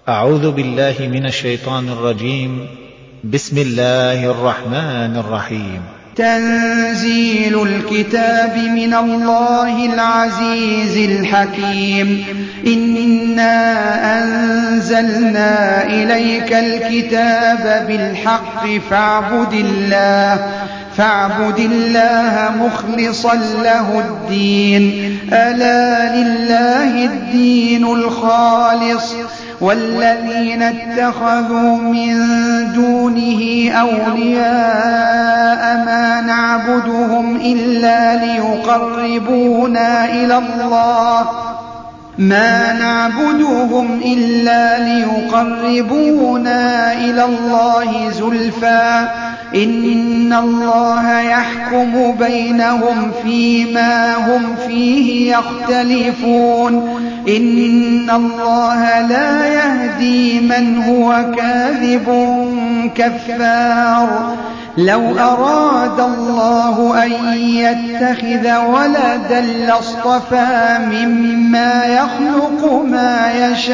أعوذ بالله من الشيطان الرجيم. بسم الله الرحمن الرحيم. تنزيل الكتاب من الله العزيز الحكيم. إنا أنزلنا إليك الكتاب بالحق فاعبد الله مخلصا له الدين. ألا لله الدين الخالص والذين اتخذوا من دونه أولياء ما نعبدهم إلا ليقربونا إلى الله زلفى إن الله يحكم بينهم فيما هم فيه يختلفون. إن الله لا يهدي من هو كاذب كفار. لو أراد الله أن يتخذ ولدا لاصطفى مما يخلق ما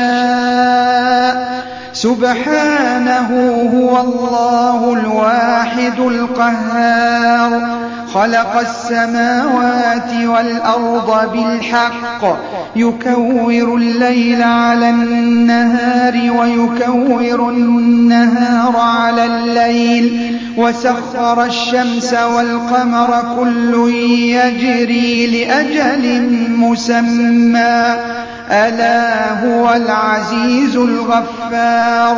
يشاء سبحانه هو الله الواحد القهار. خلق السماوات والأرض بالحق يكور الليل على النهار ويكور النهار على الليل وسخر الشمس والقمر كل يجري لأجل مسمى ألا هو العزيز الغفار.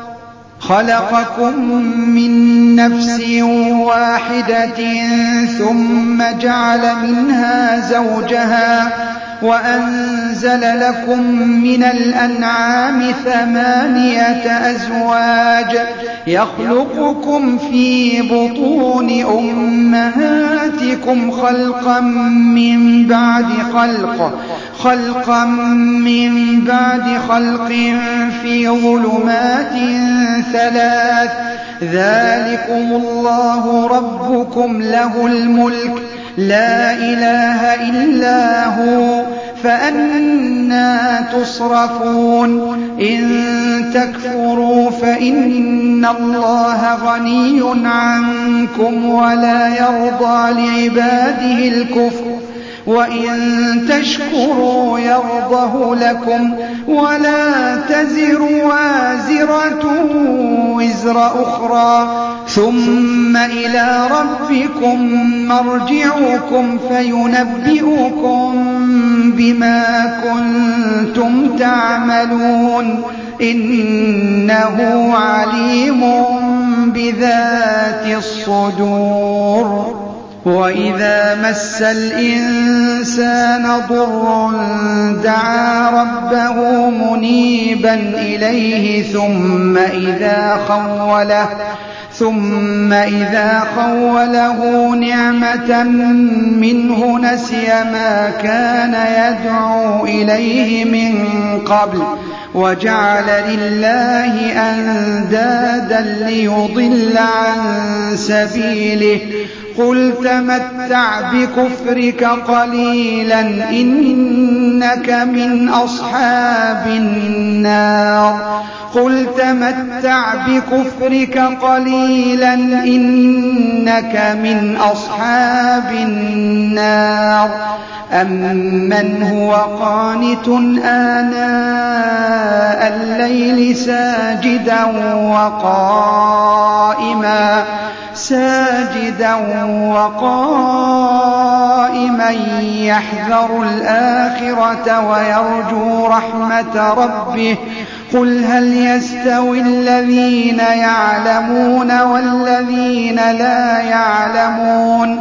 خلقكم من نفس واحدة ثم جعل منها زوجها وأنزل لكم من الأنعام 8 أزواج يخلقكم في بطون أمهاتكم خلقا من بعد خلق في ظلمات 3. ذلكم الله ربكم له الملك لا إله إلا هو فأنى تصرفون. إن تكفروا فإن الله غني عنكم ولا يرضى لعباده الكفر وإن تشكروا يرضه لكم ولا تزر وازرة وزر أخرى ثم إلى ربكم مرجعكم فينبئكم بما كنتم تعملون. إنه عليم بذات الصدور. وإذا مس الإنسان ضر دعا ربه منيبا إليه ثم إذا خوله نعمة منه نسي ما كان يدعو إليه من قبل وجعل لله أندادا ليضل عن سبيله. قل تمتع بكفرك قليلا إنك من أصحاب النار. أمن هو قانت آناء الليل ساجدا وقائما يحذر الآخرة ويرجو رحمة ربه. قل هل يستوي الذين يعلمون والذين لا يعلمون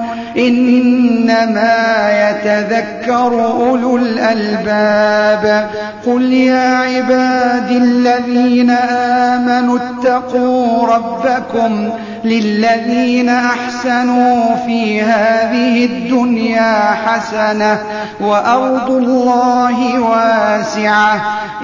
إنما يتذكر أولو الألباب. قل يا عبادي الذين آمنوا اتقوا ربكم للذين أحسنوا في هذه الدنيا حسنة وأرض الله واسعة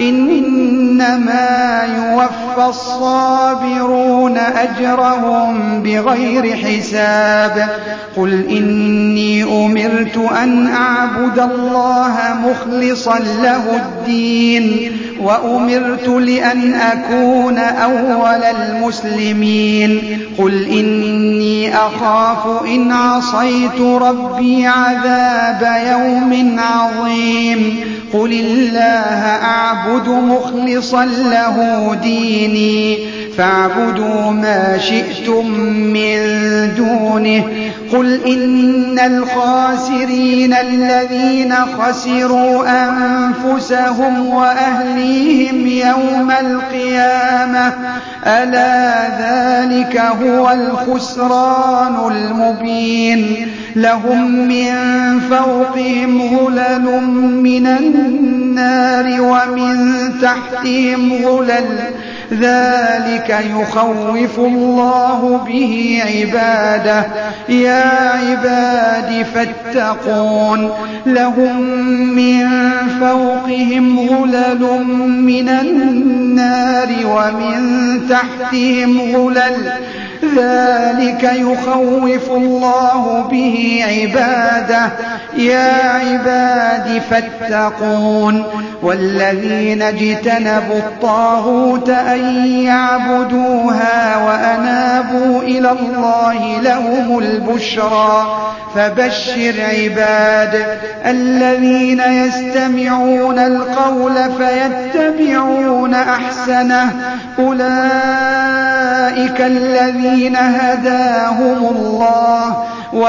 إنما يوفى الصابرون أجرهم بغير حساب. قل إني أمرت أن أعبد الله مخلصا له الدين وأمرت لأن أكون أول المسلمين قل إني أخاف إن عصيت ربي عذاب يوم عظيم قل الله أعبد مخلصا له ديني فاعبدوا ما شئتم من دونه قل إن الخاسرين الذين خسروا أنفسهم وأهليهم يوم القيامة ألا ذلك هو الخسران المبين لهم من فوقهم غلل من النار ومن تحتهم غلل ذلك يخوف الله به عباده يا عباد فاتقون لهم من فوقهم غلل من النار ومن تحتهم غلل ذلك يخوف الله به عباده يا عباد فاتقون والذين اجتنبوا الطاغوت أن يعبدوها وأنابوا إلى الله لهم البشرى فبشر عباد الذين يستمعون القول فيتبعون أحسنه أولئك الذين هداهم الله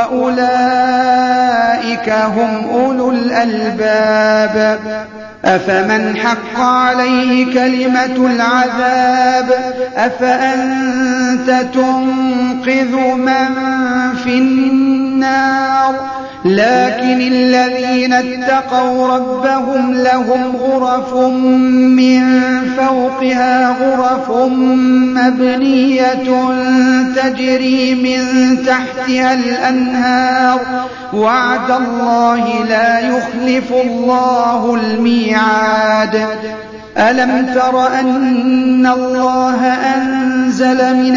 وأولئك هم أولو الألباب أفمن حق عليه كلمة العذاب أفأنت تنقذ من في النار لكن الذين اتقوا ربهم لهم غرف من فوقها غرف مبنية تجري من تحتها الأنهار وعد الله لا يخلف الله الميعاد ألم تر أن الله أنزل من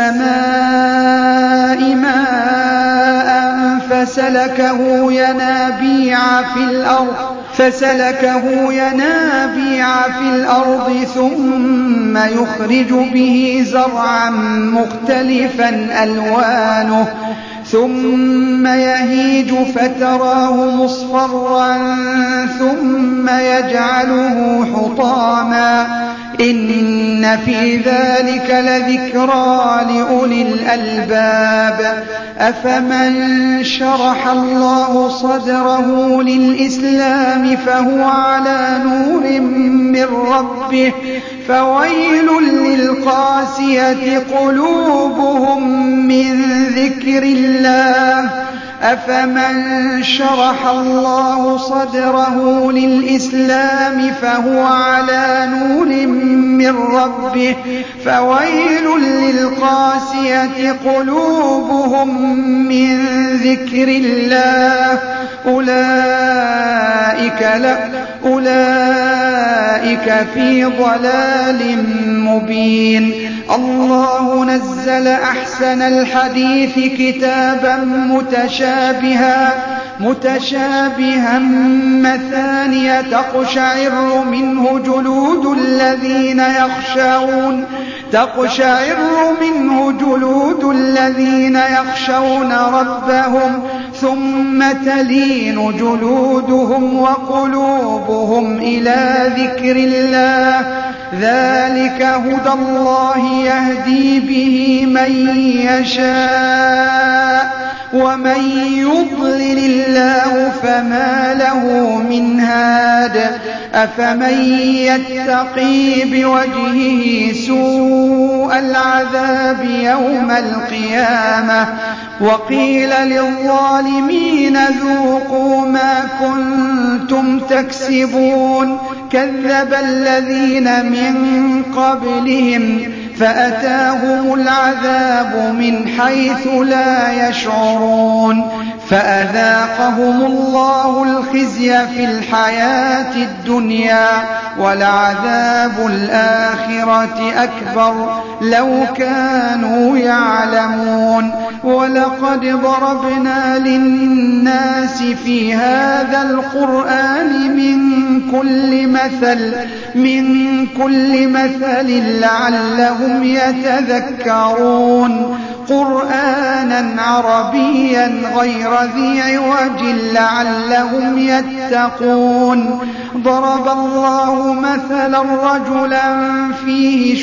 السماء ماء فسلكه ينابيع في الأرض ثم يخرج به زرعا مختلفا ألوانه ثم يهيج فتراه مصفرا ثم يجعله حطاما إن في ذلك لذكرى لأولي الألباب أفمن شرح الله صدره للإسلام فهو على نور من ربه فويل للقاسية قلوبهم من ذكر الله أفمن شرح الله صدره للإسلام فهو على نور من ربه فويل للقاسية قلوبهم من ذكر الله أولئك في ضلال مبين الله نزل أحسن الحديث كتابا متشابها مثانية تقشعر منه جلود الذين يخشون ربهم ثم تلين جلودهم وقلوبهم إلى ذكر الله ذلك هدى الله يهدي به من يشاء ومن يضلل الله فما له من هاد أفمن يتقي بوجهه سوء العذاب يوم القيامة وقيل للظالمين ذوقوا ما كنتم تكسبون كذب الذين من قبلهم فأتاهم العذاب من حيث لا يشعرون فأذاقهم الله الخزي في الحياة الدنيا ولعذاب الآخرة أكبر لو كانوا يعلمون وَلَقَدْ ضَرَبْنَا لِلنَّاسِ فِي هَذَا الْقُرْآنِ مِنْ كُلِّ مَثَلٍ لَعَلَّهُمْ يَتَذَكَّرُونَ قُرْآنًا عَرَبِيًّا غَيْرَ ذِي عِوَجٍ لَعَلَّهُمْ يَتَّقُونَ ضَرَبَ اللَّهُ مَثَلًا رَجُلًا فِيهِ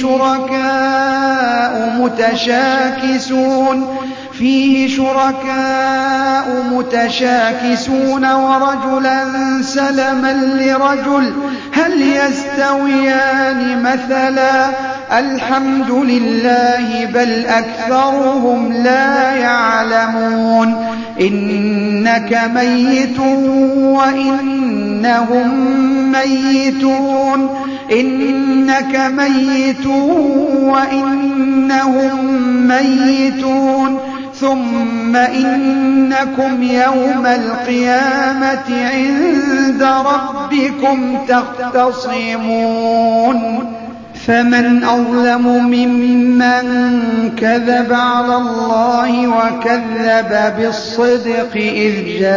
شُرَكَاءُ مُتَشَاكِسُونَ وَرَجُلًا سَلَمًا لِّرَجُلٍ هَلْ يَسْتَوِيَانِ مَثَلًا الْحَمْدُ لِلَّهِ بَلْ أَكْثَرُهُمْ لَا يَعْلَمُونَ إِنَّكَ مَيِّتٌ وَإِنَّهُم مَّيِّتُونَ ثُمَّ إِنَّكُمْ يَوْمَ الْقِيَامَةِ عِندَ رَبِّكُمْ تَخْتَصِمُونَ فَمَنْ أَظْلَمُ مِمَّنْ كَذَبَ عَلَى اللَّهِ وَكَذَّبَ بِالصِّدْقِ إِذْ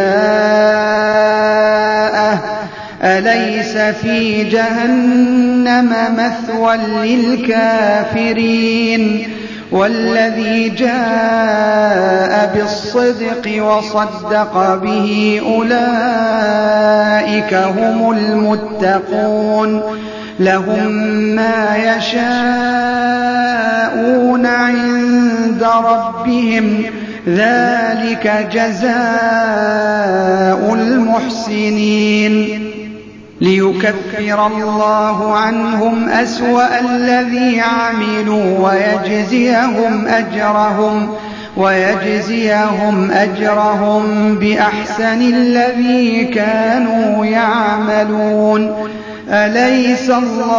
جَاءَهُ أَلَيْسَ فِي جَهَنَّمَ مَثْوًى لِّلْكَافِرِينَ وَالَّذِي جَاءَ بِالصِّدْقِ وَصَدَّقَ بِهِ أُولَٰئِكَ هُمُ الْمُتَّقُونَ لَهُم مَّا يَشَاءُونَ عِندَ رَبِّهِمْ ذَلِكَ جَزَاءُ الْمُحْسِنِينَ لِيُكَفِّرَ اللَّهُ عَنْهُمْ أَسْوَأَ الَّذِي عَمِلُوا وَيَجْزِيَهُمْ أَجْرَهُم بِأَحْسَنِ الَّذِي كَانُوا يَعْمَلُونَ أَلَيْسَ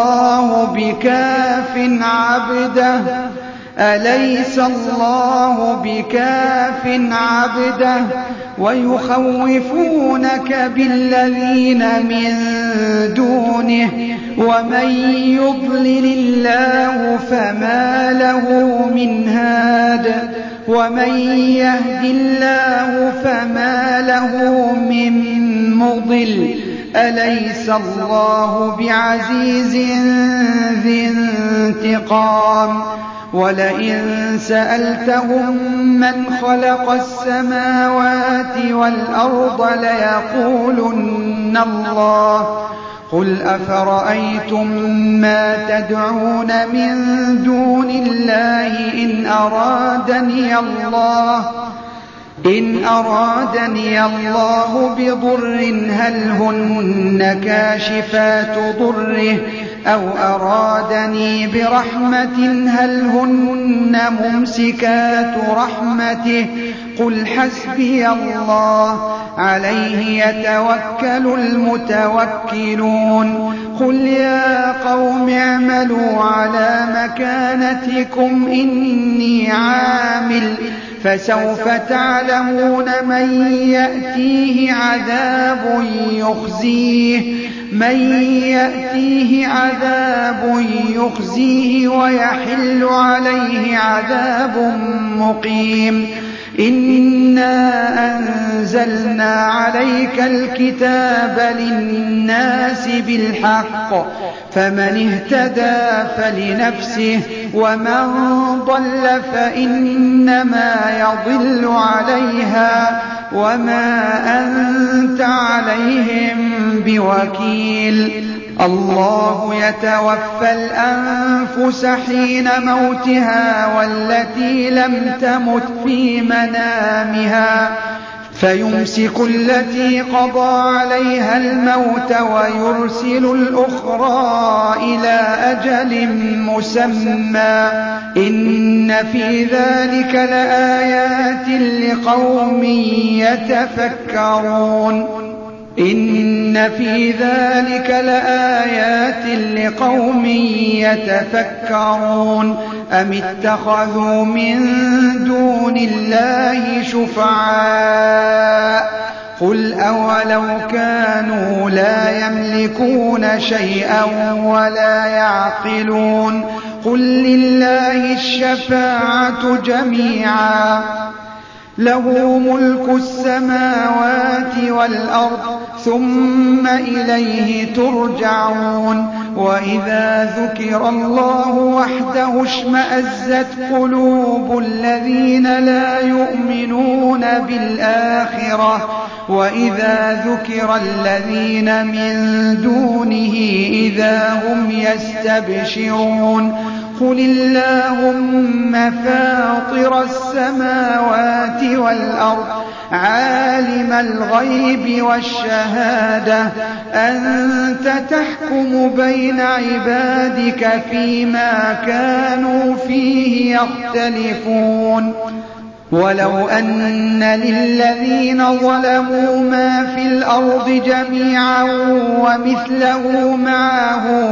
اللَّهُ بِكَافٍ عَبْدَهُ وَيُخَوِّفُونَكَ بِالَّذِينَ مِن دُونِهِ وَمَن يُضْلِلِ اللَّهُ فَمَا لَهُ مِنْ هَادٍ وَمَن يَهْدِ اللَّهُ فَمَا لَهُ مِن مُّضِلٍّ أَلَيْسَ اللَّهُ بِعَزِيزٍ ذِي انتِقَامٍ وَلَئِن سَأَلْتَهُم مَّنْ خَلَقَ السَّمَاوَاتِ وَالْأَرْضَ لَيَقُولُنَّ اللَّهُ قُلْ أَفَرَأَيْتُم مَّا تَدْعُونَ مِن دُونِ اللَّهِ إِنْ أَرَادَنِيَ اللَّهُ بِضُرٍّ هَلْ هُنَّ كَاشِفَاتُ ضُرِّهِ أَوْ أَرَادَنِي بِرَحْمَةٍ هَلْ هُنَّ مُمْسِكَاتُ رَحْمَتِهِ قُلْ حَسْبِيَ اللَّهُ عَلَيْهِ يَتَوَكَّلُ الْمُتَوَكِّلُونَ قُلْ يَا قَوْمِ اعْمَلُوا عَلَىٰ مَكَانَتِكُمْ إِنِّي عَامِلٌ فَسَوْفَ تَعْلَمُونَ مَن يَأْتِيهِ عَذَابٌ يُخْزِيهِ وَيَحِلُّ عَلَيْهِ عَذَابٌ مُّقِيمٌ إِنَّا أَنزَلْنَا عَلَيْكَ الْكِتَابَ لِلنَّاسِ بِالْحَقِّ فَمَنِ اهْتَدَىٰ فَلِنَفْسِهِ وَمَن ضَلَّ فَإِنَّمَا يَضِلُّ عَلَيْهَا وَمَا أَنتَ عَلَيْهِم بِوَكِيلٍ اللَّهُ يَتَوَفَّى الْأَنفُسَ حِينَ مَوْتِهَا وَالَّتِي لَمْ تَمُتْ فِي مَنَامِهَا فَيُمْسِكُ الَّتِي قَضَىٰ عَلَيْهَا الْمَوْتَ وَيُرْسِلُ الْأُخْرَىٰ إِلَىٰ أَجَلٍ مُّسَمًّى إِنَّ في ذَٰلِكَ لَآيَاتٍ لِّقَوْمٍ يَتَفَكَّرُونَ أَمِ اتَّخَذُوا مِن دُونِ اللَّهِ شُفَعَاءَ قُلْ أَوَلَوْ كَانُوا لَا يَمْلِكُونَ شَيْئًا وَلَا يَعْقِلُونَ قُل لِّلَّهِ الشَّفَاعَةُ جَمِيعًا له ملك السماوات والأرض ثم إليه ترجعون وإذا ذكر الله وحده اشمأزت قلوب الذين لا يؤمنون بالآخرة وإذا ذكر الذين من دونه إذا هم يستبشرون قل اللهم فاطر السماوات والأرض عالم الغيب والشهادة أنت تحكم بين عبادك فيما كانوا فيه يختلفون ولو أن للذين ظلموا ما في الأرض جميعا ومثله معه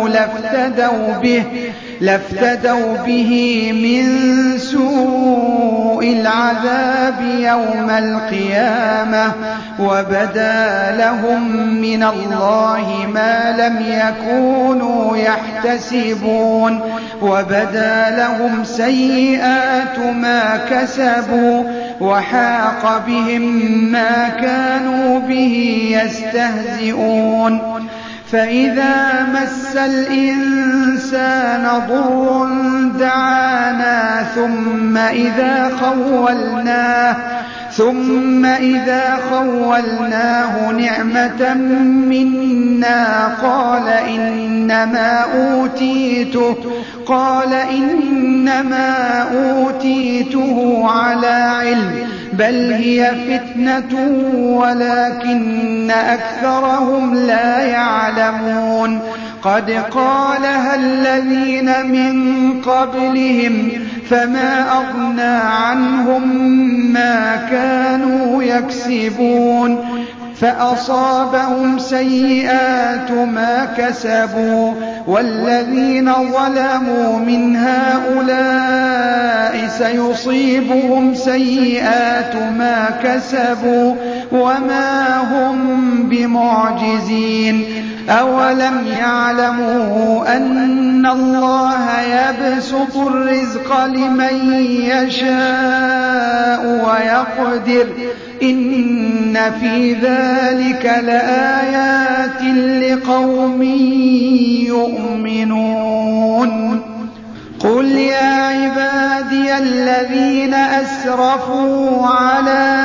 لافتدوا به من سوء العذاب يوم القيامة وبدا لهم من الله ما لم يكونوا يحتسبون وبدا لهم سيئات ما كسبوا وحاق بهم ما كانوا به يستهزئون فإذا مس الإنسان ضر دعانا ثم إذا خولناه نعمة منا قال إنما أوتيته على علم بل هي فتنة ولكن أكثرهم لا يعلمون قد قالها الذين من قبلهم فما أغنى عنهم ما كانوا يكسبون فأصابهم سيئات ما كسبوا والذين ظلموا من هؤلاء سيصيبهم سيئات ما كسبوا وما هم بمعجزين أولم يعلموا أن الله يبسط الرزق لمن يشاء ويقدر إن في ذلك لآيات لقوم يؤمنون قل يا عبادي الذين أسرفوا على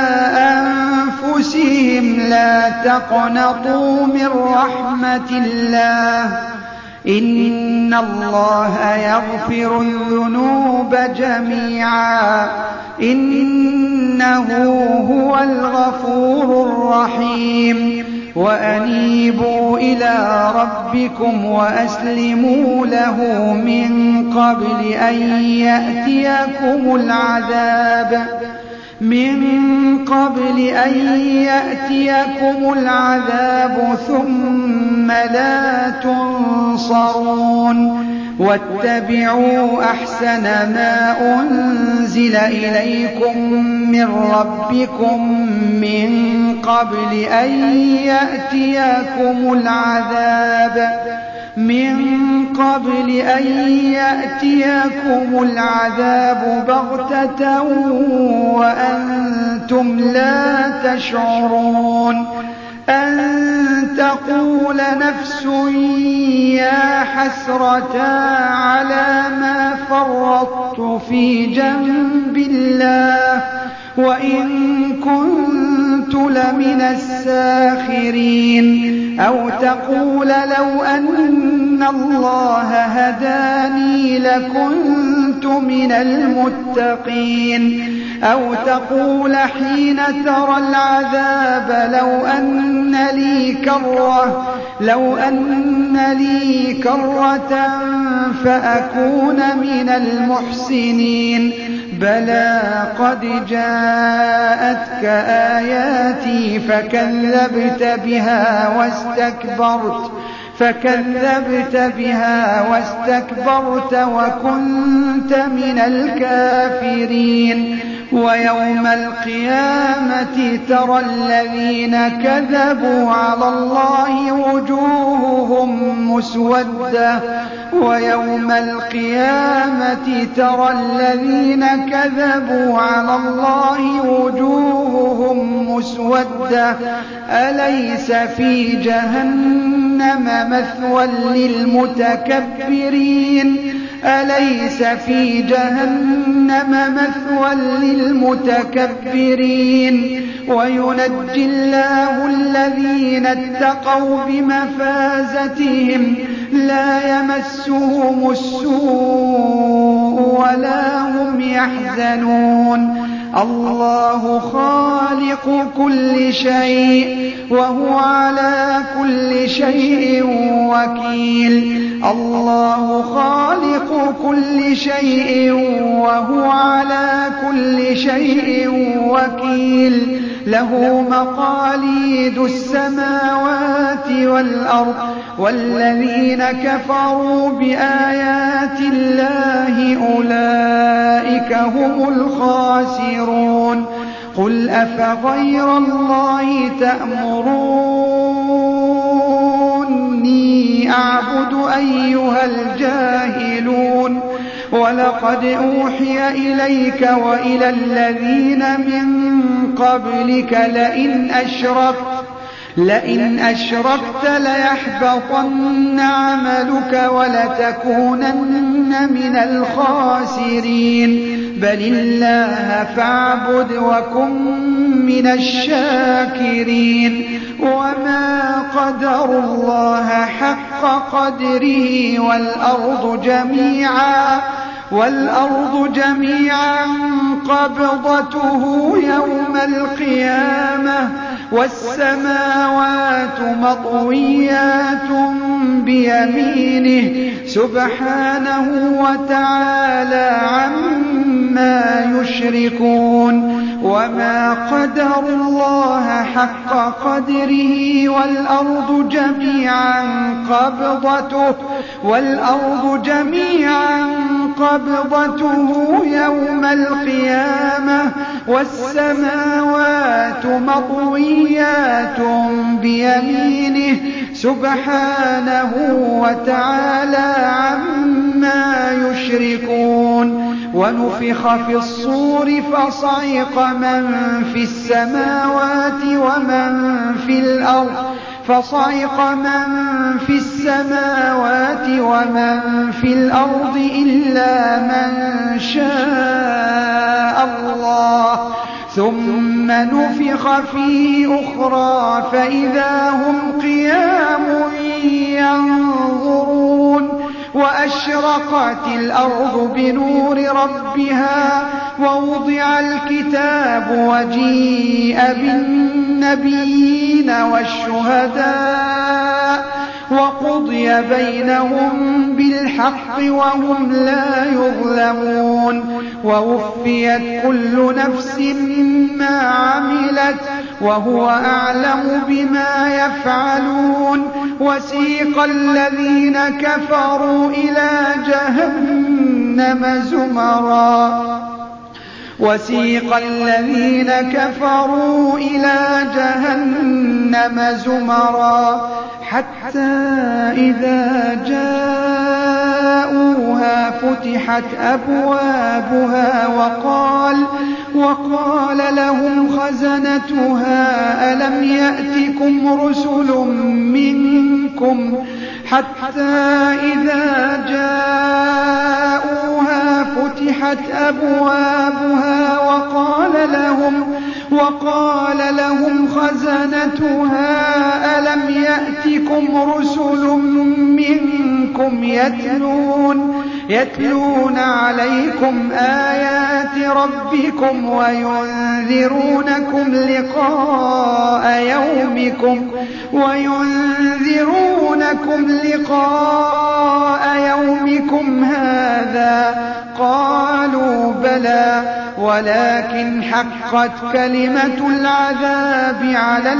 أنفسهم لا تقنطوا من رحمة الله إن الله يغفر الذنوب جميعا إنه هو الغفور الرحيم وأنيبوا إلى ربكم وأسلموا له من قبل أن يأتيكم العذاب ثم لا تنصرون واتبعوا أحسن ما أنزل إليكم من ربكم من قبل أن يأتيكم العذاب بغتة وأنتم لا تشعرون أن تقول نفس يا حسرة على ما فرطت في جنب الله وإن كنت لمن الساخرين أو تقول لو أن الله هداني لكنت من المتقين أو تقول حين ترى العذاب لو أن لي كرة فأكون من المحسنين بلى قد جاءتك آياتي فكذبت بها واستكبرت وكنت من الكافرين ويوم القيامة ترى الذين كذبوا على الله وجوههم مسودة ويوم القيامة ترى الذين كذبوا على الله وجوههم مسودة أليس في جهنم مثوى للمتكبرين أليس في جهنم مثوى للمتكبرين وينجي الله الذين اتقوا بمفازتهم لا يمسهم السوء ولا هم يحزنون الله خالق كل شيء وهو على كل شيء وكيل الله خالق كل شيء وهو على كل شيء وكيل له مقاليد السماوات والأرض والذين كفروا بآيات الله أولئك هم الخاسرون قل أفغير الله تأمروني أعبد أيها الجاهلون ولقد أوحي إليك وإلى الذين من قبلك لئن أشركت ليحبطن عملك ولتكونن من الخاسرين بل الله فاعبد وكن من الشاكرين وما قدروا الله حق قدره والأرض جميعا قبضته يوم القيامة والسماوات مطويات بيمينه سبحانه وتعالى عما يشركون وما قدروا الله حق قدره والأرض جميعا قبضته يوم القيامة والسماوات مطويات بيمينه سبحانه وتعالى عما يشركون ونفخ في الصور فصعق من في السماوات ومن في الأرض إلا من شاء الله ثم نفخ فيه أخرى فإذا هم قيام ينظرون وأشرقت الأرض بنور ربها ووضع الكتاب وجيء بالنبيين والشهداء وقضي بينهم بالحق وهم لا يظلمون ووفيت كل نفس ما عملت وهو أعلم بما يفعلون وسيق الذين كفروا إلى جهنم زمرا حتى إذا جاءوها فتحت أبوابها وقال لهم خزنتها ألم يأتكم رسل منكم حتى إذا جاءوها فتحت أبوابها وقال لهم خزنتها ألم يأتكم رسل منكم يتلون عليكم آيات ربكم وينذرونكم لقاء يومكم هذا قالوا بلى ولكن حقت كلمة العذاب على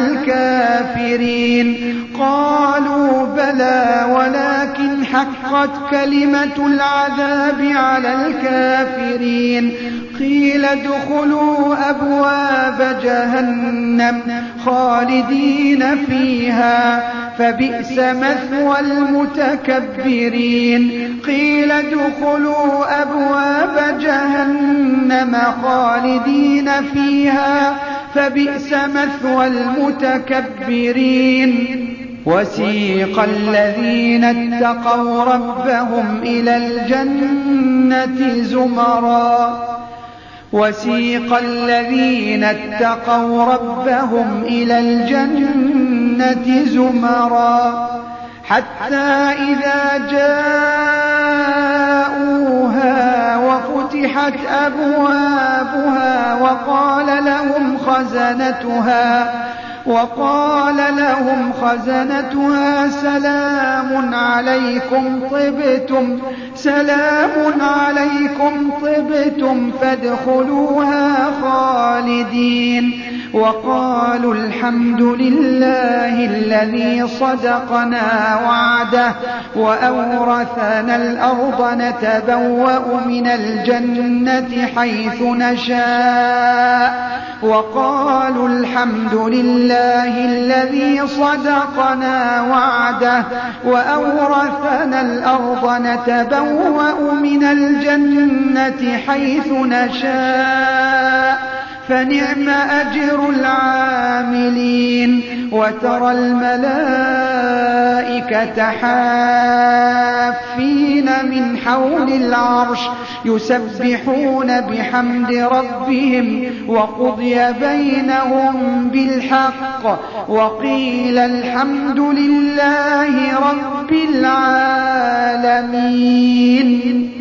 الكافرين قيل ادخلوا أبواب جهنم خالدين فيها فبئس مثوى المتكبرين قيل ادخلوا أبواب جهنم خالدين فيها فبئس مثوى المتكبرين وسيق الذين اتقوا ربهم إلى الجنة زمرا حتى إذا جاءوها وفتحت أبوابها وقال لهم خزنتها سلام عليكم طبتم فادخلوها خالدين وقالوا الحمد لله الذي صدقنا وعده وأورثنا الأرض نتبوأ من الجنة حيث نشاء وقالوا الحمد لله الذي صدقنا وعده وأورثنا الأرض نتبوأ من الجنة حيث نشاء فنعم أجر العاملين وترى الملائكة حافين من حول العرش يسبحون بحمد ربهم وقضي بينهم بالحق وقيل الحمد لله رب العالمين.